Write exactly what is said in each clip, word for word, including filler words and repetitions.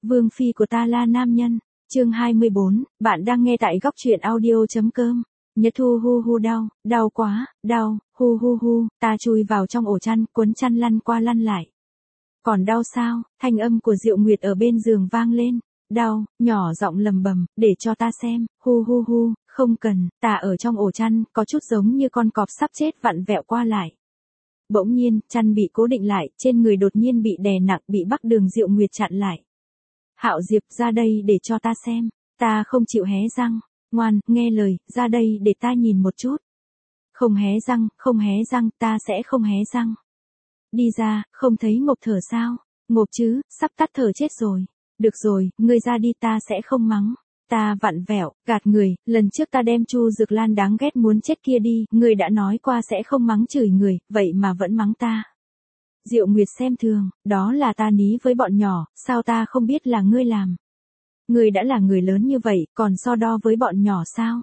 Vương phi của ta là nam nhân. Chương hai mươi bốn, bạn đang nghe tại góc truyện audio.com. Nhật Thu hu hu đau, đau quá, đau, hu hu hu, ta chui vào trong ổ chăn, cuốn chăn lăn qua lăn lại. Còn đau sao? Thanh âm của Diệu Nguyệt ở bên giường vang lên. Đau, nhỏ giọng lầm bầm, để cho ta xem, hu hu hu, không cần, ta ở trong ổ chăn, có chút giống như con cọp sắp chết vặn vẹo qua lại. Bỗng nhiên, chăn bị cố định lại, trên người đột nhiên bị đè nặng, bị Bắc Đường Diệu Nguyệt chặn lại. Hạo Diệp, ra đây để cho ta xem, ta không chịu hé răng, ngoan, nghe lời, ra đây để ta nhìn một chút. Không hé răng, không hé răng, ta sẽ không hé răng. Đi ra, không thấy ngộp thở sao? Ngộp chứ, sắp tắt thở chết rồi. Được rồi, ngươi ra đi, ta sẽ không mắng. Ta vặn vẹo, gạt người, lần trước ta đem Chu Dược Lan đáng ghét muốn chết kia đi, ngươi đã nói qua sẽ không mắng chửi người, vậy mà vẫn mắng ta. Diệu Nguyệt xem thường, đó là ta ní với bọn nhỏ, sao ta không biết là ngươi làm. Ngươi đã là người lớn như vậy, còn so đo với bọn nhỏ sao?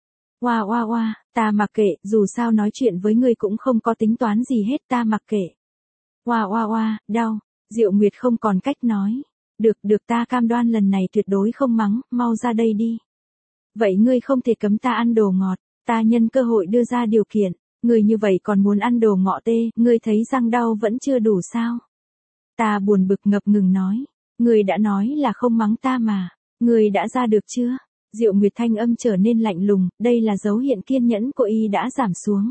Oa oa oa, ta mặc kệ, dù sao nói chuyện với ngươi cũng không có tính toán gì hết, ta mặc kệ. Oa oa oa, đau, Diệu Nguyệt không còn cách nói. Được, được, ta cam đoan lần này tuyệt đối không mắng, mau ra đây đi. Vậy ngươi không thể cấm ta ăn đồ ngọt, ta nhân cơ hội đưa ra điều kiện, ngươi như vậy còn muốn ăn đồ ngọ tê, ngươi thấy răng đau vẫn chưa đủ sao? Ta buồn bực ngập ngừng nói, ngươi đã nói là không mắng ta mà, ngươi đã ra được chưa? Diệu Nguyệt thanh âm trở nên lạnh lùng, đây là dấu hiện kiên nhẫn của y đã giảm xuống.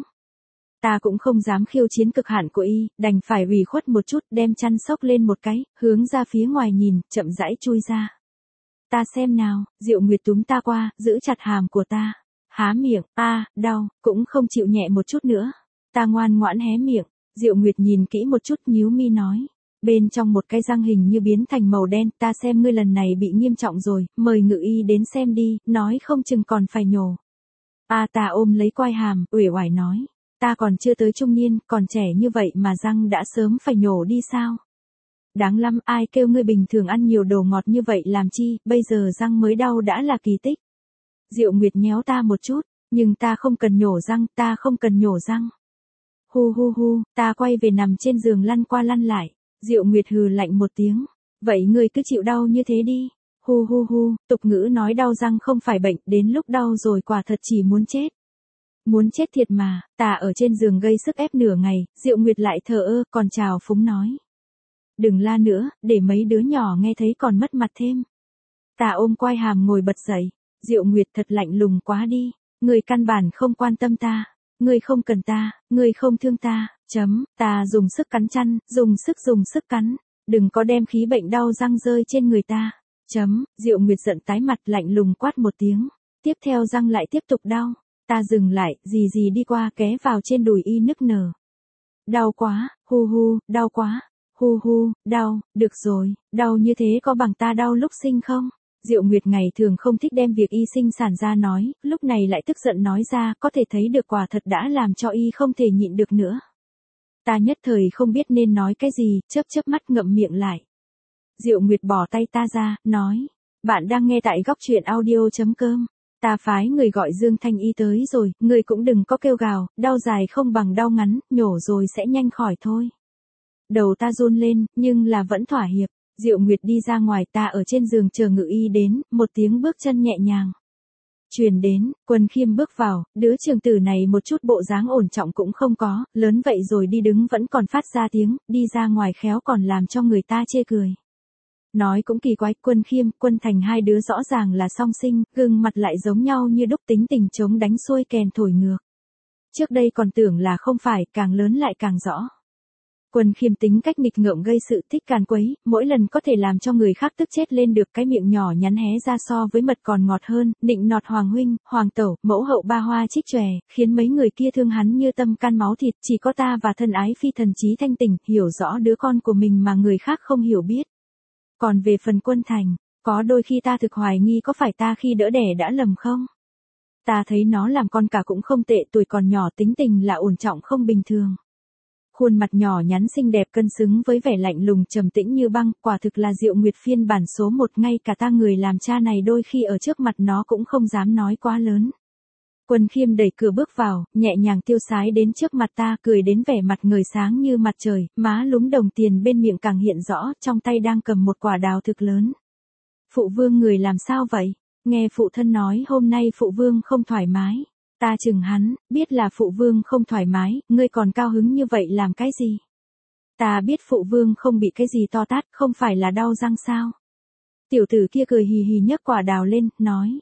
Ta cũng không dám khiêu chiến cực hạn của y, đành phải ủy khuất một chút, đem chăn xốc lên một cái, hướng ra phía ngoài nhìn, chậm rãi chui ra. Ta xem nào, Diệu Nguyệt túm ta qua, giữ chặt hàm của ta. Há miệng, a, đau, cũng không chịu nhẹ một chút nữa. Ta ngoan ngoãn hé miệng, Diệu Nguyệt nhìn kỹ một chút, nhíu mi nói. Bên trong một cái răng hình như biến thành màu đen, ta xem ngươi lần này bị nghiêm trọng rồi, mời ngự y đến xem đi, nói không chừng còn phải nhổ. A, ta ôm lấy quai hàm, uể oải nói. Ta còn chưa tới trung niên, còn trẻ như vậy mà răng đã sớm phải nhổ đi sao? Đáng lắm, ai kêu ngươi bình thường ăn nhiều đồ ngọt như vậy làm chi, bây giờ răng mới đau đã là kỳ tích. Diệu Nguyệt nhéo ta một chút, nhưng ta không cần nhổ răng, ta không cần nhổ răng. Hu hu hu, ta quay về nằm trên giường lăn qua lăn lại. Diệu Nguyệt hừ lạnh một tiếng, vậy ngươi cứ chịu đau như thế đi. Hu hu hu, tục ngữ nói đau răng không phải bệnh, đến lúc đau rồi quả thật chỉ muốn chết. Muốn chết thiệt mà, ta ở trên giường gây sức ép nửa ngày, Diệu Nguyệt lại thờ ơ, còn chào phúng nói. Đừng la nữa, để mấy đứa nhỏ nghe thấy còn mất mặt thêm. Ta ôm quai hàm ngồi bật dậy, Diệu Nguyệt thật lạnh lùng quá đi, ngươi căn bản không quan tâm ta, ngươi không cần ta, ngươi không thương ta, chấm, ta dùng sức cắn chăn, dùng sức dùng sức cắn, đừng có đem khí bệnh đau răng rơi trên người ta, chấm, Diệu Nguyệt giận tái mặt lạnh lùng quát một tiếng, tiếp theo răng lại tiếp tục đau. Ta dừng lại, gì gì đi qua ké vào trên đùi y nức nở. Đau quá, hu hu, đau quá, hu hu, đau, được rồi, đau như thế có bằng ta đau lúc sinh không? Diệu Nguyệt ngày thường không thích đem việc y sinh sản ra nói, lúc này lại tức giận nói ra, có thể thấy được quả thật đã làm cho y không thể nhịn được nữa. Ta nhất thời không biết nên nói cái gì, chớp chớp mắt ngậm miệng lại. Diệu Nguyệt bỏ tay ta ra, nói, bạn đang nghe tại góc truyện audio.com. Ta phái người gọi Dương Thanh Y tới rồi, người cũng đừng có kêu gào, đau dài không bằng đau ngắn, nhổ rồi sẽ nhanh khỏi thôi. Đầu ta run lên, nhưng là vẫn thỏa hiệp. Diệu Nguyệt đi ra ngoài, ta ở trên giường chờ ngự y đến, một tiếng bước chân nhẹ nhàng truyền đến, Quân Khiêm bước vào, đứa trưởng tử này một chút bộ dáng ổn trọng cũng không có, lớn vậy rồi đi đứng vẫn còn phát ra tiếng, đi ra ngoài khéo còn làm cho người ta chê cười. Nói cũng kỳ quái, Quân Khiêm, Quân Thành hai đứa rõ ràng là song sinh, gương mặt lại giống nhau như đúc, tính tình chống đánh xuôi kèn thổi ngược. Trước đây còn tưởng là không phải, càng lớn lại càng rõ. Quân Khiêm tính cách nghịch ngợm gây sự thích càn quấy, mỗi lần có thể làm cho người khác tức chết lên được, cái miệng nhỏ nhắn hé ra so với mật còn ngọt hơn, nịnh nọt Hoàng huynh, Hoàng tẩu, mẫu hậu ba hoa trích chòe, khiến mấy người kia thương hắn như tâm can máu thịt, chỉ có ta và thân ái phi thần trí thanh tỉnh, hiểu rõ đứa con của mình mà người khác không hiểu biết. Còn về phần Quân Thành, có đôi khi ta thực hoài nghi có phải ta khi đỡ đẻ đã lầm không? Ta thấy nó làm con cả cũng không tệ, tuổi còn nhỏ tính tình là ổn trọng không bình thường. Khuôn mặt nhỏ nhắn xinh đẹp cân xứng với vẻ lạnh lùng trầm tĩnh như băng, quả thực là Diệu Nguyệt phiên bản số một, ngay cả ta người làm cha này đôi khi ở trước mặt nó cũng không dám nói quá lớn. Quân Khiêm đẩy cửa bước vào, nhẹ nhàng tiêu sái đến trước mặt ta, cười đến vẻ mặt ngời sáng như mặt trời, má lúm đồng tiền bên miệng càng hiện rõ, trong tay đang cầm một quả đào thực lớn. Phụ vương người làm sao vậy? Nghe phụ thân nói hôm nay phụ vương không thoải mái. Ta chừng hắn, biết là phụ vương không thoải mái, ngươi còn cao hứng như vậy làm cái gì? Ta biết phụ vương không bị cái gì to tát, không phải là đau răng sao? Tiểu tử kia cười hì hì nhấc quả đào lên, nói.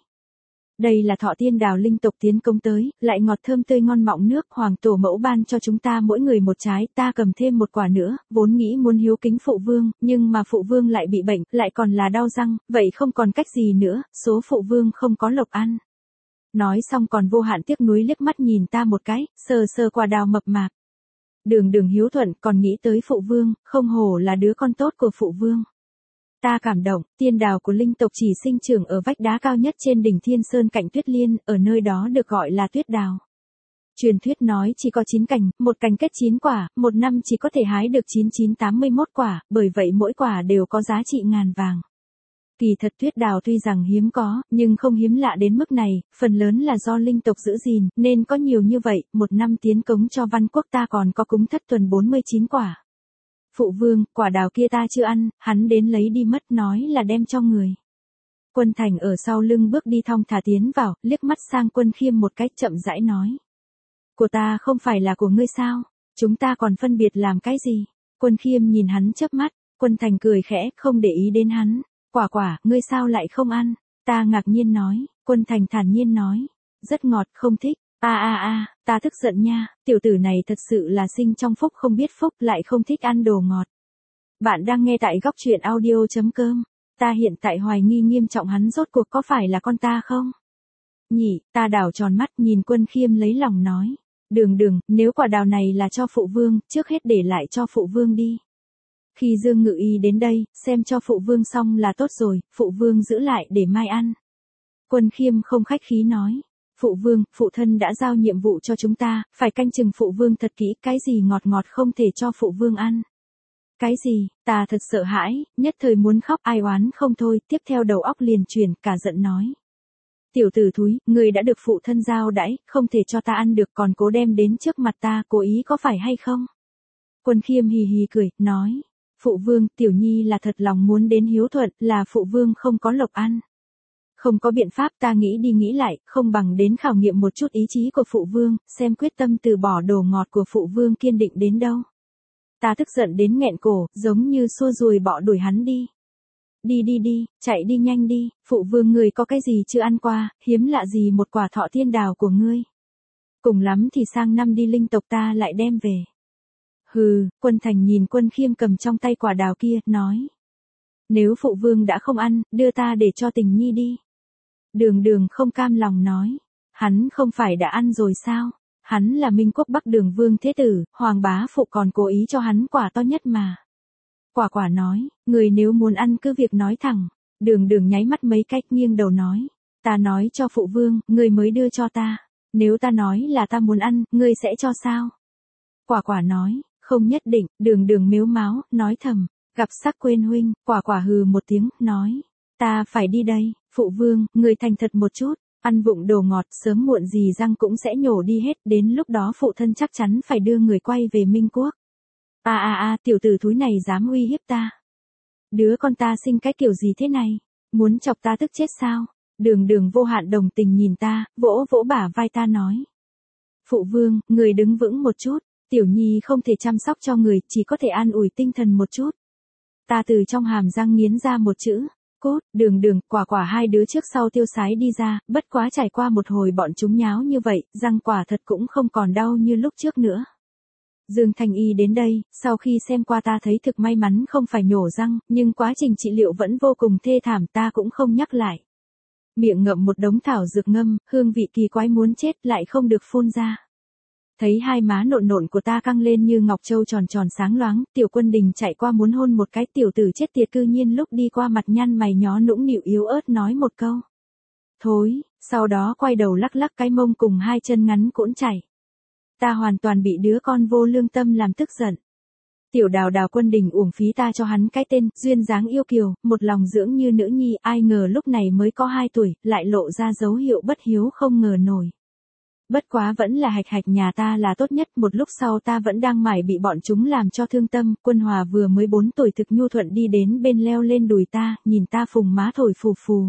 Đây là thọ tiên đào linh tộc tiến công tới, lại ngọt thơm tươi ngon mọng nước, hoàng tổ mẫu ban cho chúng ta mỗi người một trái, ta cầm thêm một quả nữa, vốn nghĩ muốn hiếu kính phụ vương, nhưng mà phụ vương lại bị bệnh, lại còn là đau răng, vậy không còn cách gì nữa, số phụ vương không có lộc ăn. Nói xong còn vô hạn tiếc nuối liếc mắt nhìn ta một cái, sờ sờ quả đào mập mạp. Đường đường hiếu thuận còn nghĩ tới phụ vương, không hổ là đứa con tốt của phụ vương. Ta cảm động, tiên đào của linh tộc chỉ sinh trưởng ở vách đá cao nhất trên đỉnh Thiên Sơn cạnh Tuyết Liên, ở nơi đó được gọi là tuyết đào. Truyền thuyết nói chỉ có chín cành, một cành kết chín quả, một năm chỉ có thể hái được chín chín tám mươi mốt quả, bởi vậy mỗi quả đều có giá trị ngàn vàng. Kỳ thật tuyết đào tuy rằng hiếm có, nhưng không hiếm lạ đến mức này, phần lớn là do linh tộc giữ gìn, nên có nhiều như vậy, một năm tiến cống cho văn quốc ta còn có cúng thất tuần bốn mươi chín quả. Phụ vương, quả đào kia ta chưa ăn, hắn đến lấy đi mất nói là đem cho người. Quân Thành ở sau lưng bước đi thong thả tiến vào, liếc mắt sang Quân Khiêm một cách chậm rãi nói. Của ta không phải là của ngươi sao? Chúng ta còn phân biệt làm cái gì? Quân Khiêm nhìn hắn chớp mắt, Quân Thành cười khẽ, không để ý đến hắn. Quả quả, ngươi sao lại không ăn? Ta ngạc nhiên nói, Quân Thành thản nhiên nói. Rất ngọt, không thích. A a a, ta tức giận nha, tiểu tử này thật sự là sinh trong phúc không biết phúc lại không thích ăn đồ ngọt. Bạn đang nghe tại góc truyện audio chấm com. Ta hiện tại hoài nghi nghiêm trọng hắn rốt cuộc có phải là con ta không? Nhỉ, ta đảo tròn mắt nhìn Quân Khiêm lấy lòng nói. Đường đường, nếu quả đào này là cho phụ vương, trước hết để lại cho phụ vương đi. Khi Dương Ngự Y đến đây, xem cho phụ vương xong là tốt rồi, phụ vương giữ lại để mai ăn. Quân Khiêm không khách khí nói. Phụ vương, phụ thân đã giao nhiệm vụ cho chúng ta, phải canh chừng phụ vương thật kỹ, cái gì ngọt ngọt không thể cho phụ vương ăn. Cái gì, ta thật sợ hãi, nhất thời muốn khóc ai oán không thôi, tiếp theo đầu óc liền chuyển, cả giận nói. Tiểu tử thúi, người đã được phụ thân giao đãi, không thể cho ta ăn được còn cố đem đến trước mặt ta, cố ý có phải hay không? Quân Khiêm hì hì cười, nói. Phụ vương, tiểu nhi là thật lòng muốn đến hiếu thuận, là phụ vương không có lộc ăn. Không có biện pháp ta nghĩ đi nghĩ lại, không bằng đến khảo nghiệm một chút ý chí của phụ vương, xem quyết tâm từ bỏ đồ ngọt của phụ vương kiên định đến đâu. Ta tức giận đến nghẹn cổ, giống như xua ruồi bọ đuổi hắn đi. Đi đi đi, chạy đi nhanh đi, phụ vương người có cái gì chưa ăn qua, hiếm lạ gì một quả thọ tiên đào của ngươi. Cùng lắm thì sang năm đi linh tộc ta lại đem về. Hừ, Quân Thành nhìn Quân Khiêm cầm trong tay quả đào kia, nói. Nếu phụ vương đã không ăn, đưa ta để cho Tình Nhi đi. Đường đường không cam lòng nói. Hắn không phải đã ăn rồi sao? Hắn là Minh Quốc Bắc Đường Vương Thế Tử, Hoàng Bá Phụ còn cố ý cho hắn quả to nhất mà. Quả quả nói, người nếu muốn ăn cứ việc nói thẳng. Đường đường nháy mắt mấy cách nghiêng đầu nói. Ta nói cho phụ vương, người mới đưa cho ta. Nếu ta nói là ta muốn ăn, ngươi sẽ cho sao? Quả quả nói, không nhất định, đường đường mếu máo, nói thầm. Gặp sắc quên huynh, quả quả hừ một tiếng, nói. Ta phải đi đây, phụ vương, người thành thật một chút, ăn vụng đồ ngọt sớm muộn gì răng cũng sẽ nhổ đi hết, đến lúc đó phụ thân chắc chắn phải đưa người quay về Minh Quốc. A a a, tiểu tử thúi này dám uy hiếp ta. Đứa con ta sinh cái kiểu gì thế này, muốn chọc ta tức chết sao? Đường đường vô hạn đồng tình nhìn ta, vỗ vỗ bả vai ta nói. Phụ vương, người đứng vững một chút, tiểu nhi không thể chăm sóc cho người, chỉ có thể an ủi tinh thần một chút. Ta từ trong hàm răng nghiến ra một chữ, cốt, đường đường, quả quả hai đứa trước sau tiêu sái đi ra, bất quá trải qua một hồi bọn chúng nháo như vậy, răng quả thật cũng không còn đau như lúc trước nữa. Dương Thanh Y đến đây, sau khi xem qua ta thấy thực may mắn không phải nhổ răng, nhưng quá trình trị liệu vẫn vô cùng thê thảm ta cũng không nhắc lại. Miệng ngậm một đống thảo dược ngâm, hương vị kỳ quái muốn chết lại không được phun ra. Thấy hai má nộn nộn của ta căng lên như ngọc châu tròn tròn sáng loáng, Tiểu Quân Đình chạy qua muốn hôn một cái, tiểu tử chết tiệt cư nhiên lúc đi qua mặt nhăn mày nhó nũng nịu yếu ớt nói một câu. Thối, sau đó quay đầu lắc lắc cái mông cùng hai chân ngắn cũn chảy. Ta hoàn toàn bị đứa con vô lương tâm làm tức giận. Tiểu Đào Đào Quân Đình uổng phí ta cho hắn cái tên, duyên dáng yêu kiều, một lòng dưỡng như nữ nhi, ai ngờ lúc này mới có hai tuổi, lại lộ ra dấu hiệu bất hiếu không ngờ nổi. Bất quá vẫn là hạch hạch nhà ta là tốt nhất, một lúc sau ta vẫn đang mải bị bọn chúng làm cho thương tâm, Quân Hòa vừa mới bốn tuổi thực nhu thuận đi đến bên leo lên đùi ta, nhìn ta phùng má thổi phù phù.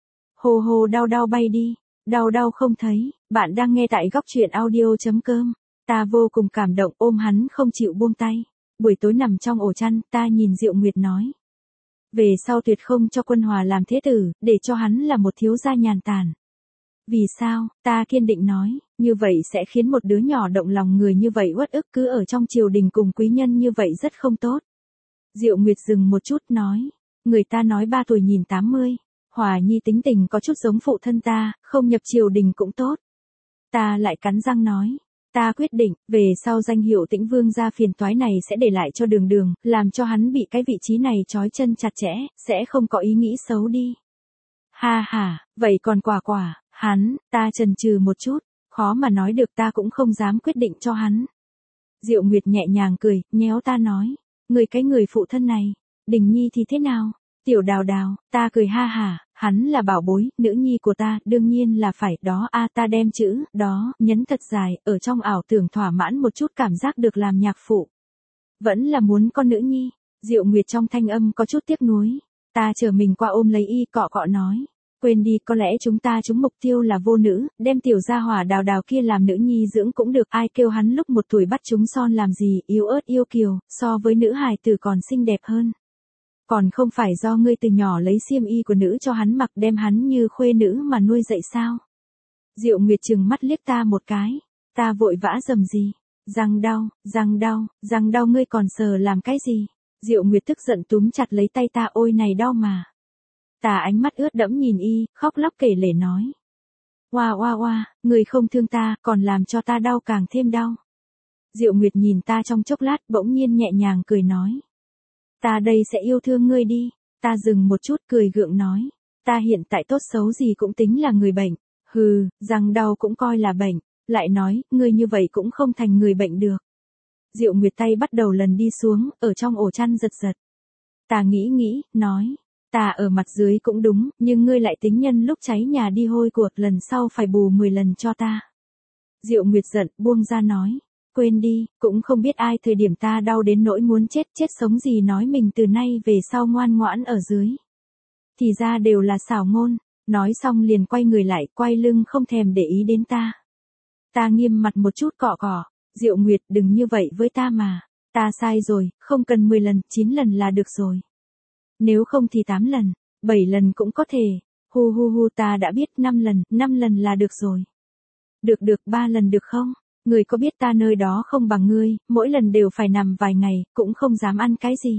Hồ hồ đau đau bay đi, đau đau không thấy, bạn đang nghe tại góc truyện audio.com. Ta vô cùng cảm động ôm hắn không chịu buông tay. Buổi tối nằm trong ổ chăn, ta nhìn Diệu Nguyệt nói. Về sau tuyệt không cho Quân Hòa làm thế tử, để cho hắn là một thiếu gia nhàn tản. Vì sao, ta kiên định nói, như vậy sẽ khiến một đứa nhỏ động lòng người như vậy uất ức cứ ở trong triều đình cùng quý nhân như vậy rất không tốt. Diệu Nguyệt dừng một chút nói, người ta nói ba tuổi nhìn tám mươi, Hòa Nhi tính tình có chút giống phụ thân ta, không nhập triều đình cũng tốt. Ta lại cắn răng nói, ta quyết định, về sau danh hiệu Tĩnh Vương gia phiền toái này sẽ để lại cho Đường Đường, làm cho hắn bị cái vị trí này trói chân chặt chẽ, sẽ không có ý nghĩ xấu đi. Ha ha, vậy còn Quả Quả, hắn, ta chần chừ một chút, khó mà nói được, ta cũng không dám quyết định cho hắn. Diệu Nguyệt nhẹ nhàng cười, nhéo ta nói, người cái người phụ thân này, Đình Nhi thì thế nào? Tiểu Đào Đào, ta cười ha hả, hắn là bảo bối, nữ nhi của ta, đương nhiên là phải, đó a ta đem chữ, đó, nhấn thật dài, ở trong ảo tưởng thỏa mãn một chút cảm giác được làm nhạc phụ. Vẫn là muốn con nữ nhi, Diệu Nguyệt trong thanh âm có chút tiếc nuối, ta chờ mình qua ôm lấy y cọ cọ nói, quên đi, có lẽ chúng ta trúng mục tiêu là vô nữ, đem tiểu gia hỏa Đào Đào kia làm nữ nhi dưỡng cũng được, ai kêu hắn lúc một tuổi bắt chúng son làm gì, yếu ớt yêu kiều, so với nữ hài tử còn xinh đẹp hơn. Còn không phải do ngươi từ nhỏ lấy xiêm y của nữ cho hắn mặc đem hắn như khuê nữ mà nuôi dạy sao? Diệu Nguyệt trừng mắt liếc ta một cái, ta vội vã rầm gì, răng đau, răng đau, răng đau ngươi còn sờ làm cái gì? Diệu Nguyệt tức giận túm chặt lấy tay ta, ôi này đau mà. Ta ánh mắt ướt đẫm nhìn y, khóc lóc kể lể nói. Oa oa oa, người không thương ta, còn làm cho ta đau càng thêm đau. Diệu Nguyệt nhìn ta trong chốc lát bỗng nhiên nhẹ nhàng cười nói. Ta đây sẽ yêu thương ngươi đi, ta dừng một chút cười gượng nói, ta hiện tại tốt xấu gì cũng tính là người bệnh, hừ, răng đau cũng coi là bệnh, lại nói, ngươi như vậy cũng không thành người bệnh được. Diệu Nguyệt tay bắt đầu lần đi xuống, ở trong ổ chăn giật giật. Ta nghĩ nghĩ, nói, ta ở mặt dưới cũng đúng, nhưng ngươi lại tính nhân lúc cháy nhà đi hôi cuộc, lần sau phải bù mười lần cho ta. Diệu Nguyệt giận, buông ra nói. Quên đi, cũng không biết ai thời điểm ta đau đến nỗi muốn chết chết sống gì nói mình từ nay về sau ngoan ngoãn ở dưới. Thì ra đều là xảo ngôn, nói xong liền quay người lại, quay lưng không thèm để ý đến ta. Ta nghiêm mặt một chút cọ cọ, Diệu Nguyệt đừng như vậy với ta mà, ta sai rồi, không cần mười lần, chín lần là được rồi. Nếu không thì tám lần, bảy lần cũng có thể, hu hu hu ta đã biết năm lần, năm lần là được rồi. Được được ba lần được không? Người có biết ta nơi đó không bằng ngươi, mỗi lần đều phải nằm vài ngày, cũng không dám ăn cái gì.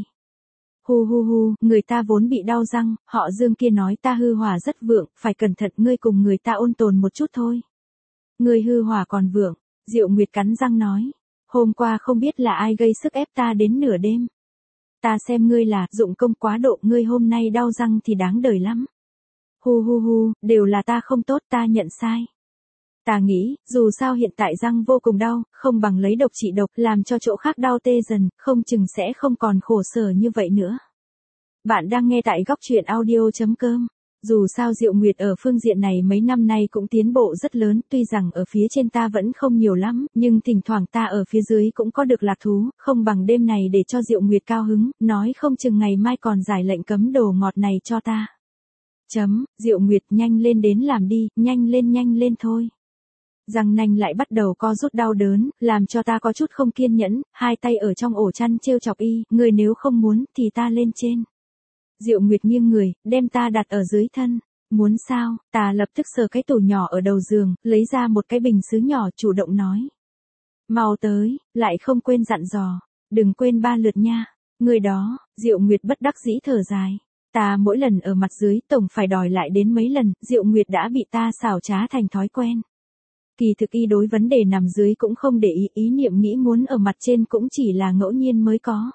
Hu hu hu, người ta vốn bị đau răng, họ Dương kia nói ta hư hỏa rất vượng, phải cẩn thận ngươi cùng người ta ôn tồn một chút thôi. Ngươi hư hỏa còn vượng, Diệu Nguyệt cắn răng nói, hôm qua không biết là ai gây sức ép ta đến nửa đêm. Ta xem ngươi là dụng công quá độ, ngươi hôm nay đau răng thì đáng đời lắm. Hu hu hu, đều là ta không tốt, ta nhận sai. Ta nghĩ, dù sao hiện tại răng vô cùng đau, không bằng lấy độc trị độc, làm cho chỗ khác đau tê dần, không chừng sẽ không còn khổ sở như vậy nữa. Bạn đang nghe tại góc truyện audio.com. Dù sao Diệu Nguyệt ở phương diện này mấy năm nay cũng tiến bộ rất lớn, tuy rằng ở phía trên ta vẫn không nhiều lắm, nhưng thỉnh thoảng ta ở phía dưới cũng có được lạc thú, không bằng đêm này để cho Diệu Nguyệt cao hứng, nói không chừng ngày mai còn giải lệnh cấm đồ ngọt này cho ta. Chấm, Diệu Nguyệt nhanh lên đến làm đi, nhanh lên nhanh lên thôi. Răng nanh lại bắt đầu co rút đau đớn, làm cho ta có chút không kiên nhẫn, hai tay ở trong ổ chăn trêu chọc y, người nếu không muốn, thì ta lên trên. Diệu Nguyệt nghiêng người, đem ta đặt ở dưới thân. Muốn sao, ta lập tức sờ cái tủ nhỏ ở đầu giường, lấy ra một cái bình sứ nhỏ chủ động nói. Mau tới, lại không quên dặn dò, đừng quên ba lượt nha. Người đó, Diệu Nguyệt bất đắc dĩ thở dài. Ta mỗi lần ở mặt dưới tổng phải đòi lại đến mấy lần, Diệu Nguyệt đã bị ta xảo trá thành thói quen. Kỳ thực y đối vấn đề nằm dưới cũng không để ý, ý niệm nghĩ muốn ở mặt trên cũng chỉ là ngẫu nhiên mới có.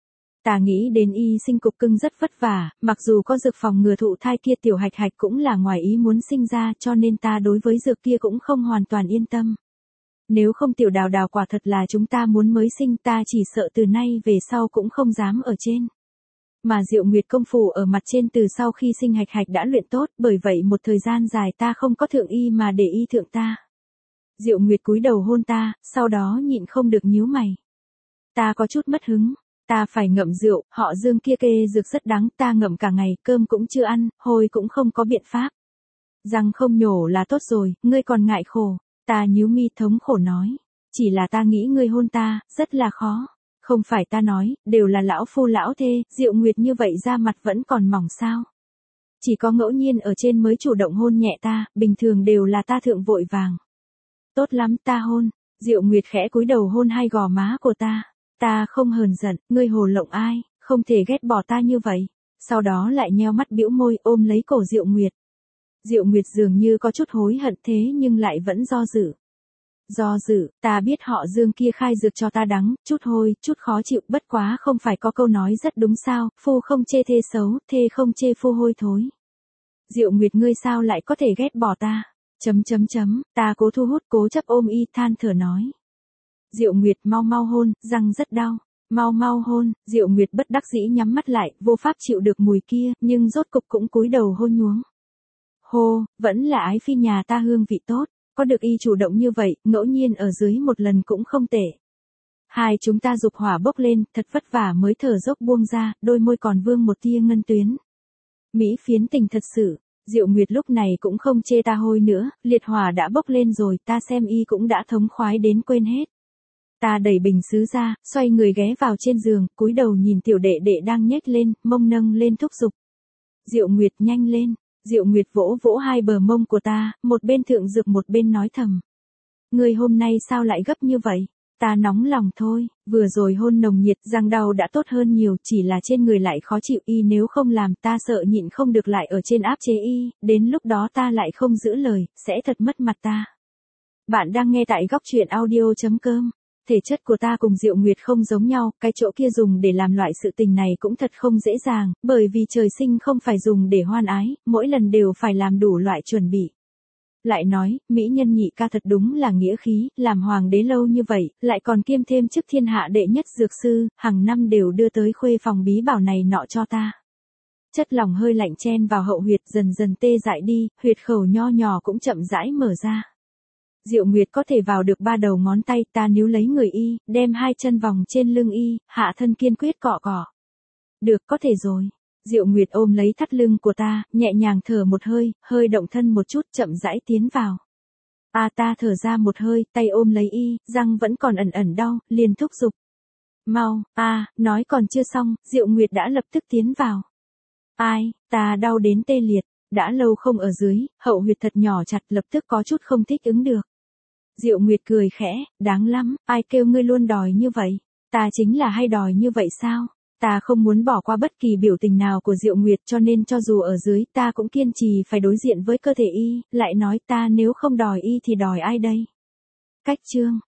Ta nghĩ đến y sinh cục cưng rất vất vả, mặc dù có dược phòng ngừa thụ thai kia tiểu hạch hạch cũng là ngoài ý muốn sinh ra, cho nên ta đối với dược kia cũng không hoàn toàn yên tâm. Nếu không tiểu Đào Đào quả thật là chúng ta muốn mới sinh, ta chỉ sợ từ nay về sau cũng không dám ở trên. Mà Diệu Nguyệt công phu ở mặt trên từ sau khi sinh hạch hạch đã luyện tốt, bởi vậy một thời gian dài ta không có thượng y mà để y thượng ta. Diệu Nguyệt cúi đầu hôn ta, sau đó nhịn không được nhíu mày. Ta có chút mất hứng, ta phải ngậm rượu, họ Dương kia kê dược rất đắng, ta ngậm cả ngày, cơm cũng chưa ăn, hôi cũng không có biện pháp. Răng không nhổ là tốt rồi, ngươi còn ngại khổ. Ta nhíu mi thống khổ nói. Chỉ là ta nghĩ ngươi hôn ta, rất là khó. Không phải ta nói, đều là lão phu lão thê, Diệu Nguyệt như vậy da mặt vẫn còn mỏng sao. Chỉ có ngẫu nhiên ở trên mới chủ động hôn nhẹ ta, bình thường đều là ta thượng vội vàng. Tốt lắm ta hôn. Diệu Nguyệt khẽ cúi đầu hôn hai gò má của ta. Ta không hờn giận, ngươi hồ lộng ai, không thể ghét bỏ ta như vậy. Sau đó lại nheo mắt bĩu môi ôm lấy cổ Diệu Nguyệt. Diệu Nguyệt dường như có chút hối hận thế nhưng lại vẫn do dự. Do dự, ta biết họ Dương kia khai dược cho ta đắng, chút hôi, chút khó chịu, bất quá không phải có câu nói rất đúng sao, phu không chê thê xấu, thê không chê phu hôi thối. Diệu Nguyệt ngươi sao lại có thể ghét bỏ ta? Chấm chấm chấm, ta cố thu hút cố chấp ôm y than thở nói. Diệu Nguyệt mau mau hôn, răng rất đau. Mau mau hôn, Diệu Nguyệt bất đắc dĩ nhắm mắt lại, vô pháp chịu được mùi kia, nhưng rốt cục cũng cúi đầu hôn nhuống. Hô, vẫn là ái phi nhà ta hương vị tốt, có được y chủ động như vậy, ngẫu nhiên ở dưới một lần cũng không tệ. Hai chúng ta dục hỏa bốc lên, thật vất vả mới thở dốc buông ra, đôi môi còn vương một tia ngân tuyến. Mỹ phiến tình thật sự, Diệu Nguyệt lúc này cũng không chê ta hôi nữa, liệt hỏa đã bốc lên rồi, ta xem y cũng đã thống khoái đến quên hết. Ta đẩy bình sứ ra, xoay người ghé vào trên giường, cúi đầu nhìn tiểu đệ đệ đang nhếch lên, mông nâng lên thúc giục. Diệu Nguyệt nhanh lên. Diệu Nguyệt vỗ vỗ hai bờ mông của ta, một bên thượng dược một bên nói thầm. Ngươi hôm nay sao lại gấp như vậy? Ta nóng lòng thôi, vừa rồi hôn nồng nhiệt răng đau đã tốt hơn nhiều, chỉ là trên người lại khó chịu y nếu không làm ta sợ nhịn không được lại ở trên áp chế y, đến lúc đó ta lại không giữ lời, sẽ thật mất mặt ta. Bạn đang nghe tại góc truyện audio chấm com. Thể chất của ta cùng Diệu Nguyệt không giống nhau, cái chỗ kia dùng để làm loại sự tình này cũng thật không dễ dàng, bởi vì trời sinh không phải dùng để hoan ái, mỗi lần đều phải làm đủ loại chuẩn bị. Lại nói, mỹ nhân nhị ca thật đúng là nghĩa khí, làm hoàng đế lâu như vậy, lại còn kiêm thêm chức thiên hạ đệ nhất dược sư, hàng năm đều đưa tới khuê phòng bí bảo này nọ cho ta. Chất lỏng hơi lạnh chen vào hậu huyệt dần dần tê dại đi, huyệt khẩu nho nhỏ cũng chậm rãi mở ra. Diệu Nguyệt có thể vào được ba đầu ngón tay, ta níu lấy người y, đem hai chân vòng trên lưng y, hạ thân kiên quyết cọ cọ. Được, có thể rồi. Diệu Nguyệt ôm lấy thắt lưng của ta, nhẹ nhàng thở một hơi, hơi động thân một chút, chậm rãi tiến vào. A ta thở ra một hơi, tay ôm lấy y, răng vẫn còn ẩn ẩn đau, liền thúc giục. Mau, a, nói còn chưa xong, Diệu Nguyệt đã lập tức tiến vào. Ai, ta đau đến tê liệt, đã lâu không ở dưới, hậu huyệt thật nhỏ chặt lập tức có chút không thích ứng được. Diệu Nguyệt cười khẽ, đáng lắm, ai kêu ngươi luôn đòi như vậy, ta chính là hay đòi như vậy sao? Ta không muốn bỏ qua bất kỳ biểu tình nào của Diệu Nguyệt cho nên cho dù ở dưới ta cũng kiên trì phải đối diện với cơ thể y, lại nói ta nếu không đòi y thì đòi ai đây? Cách chương.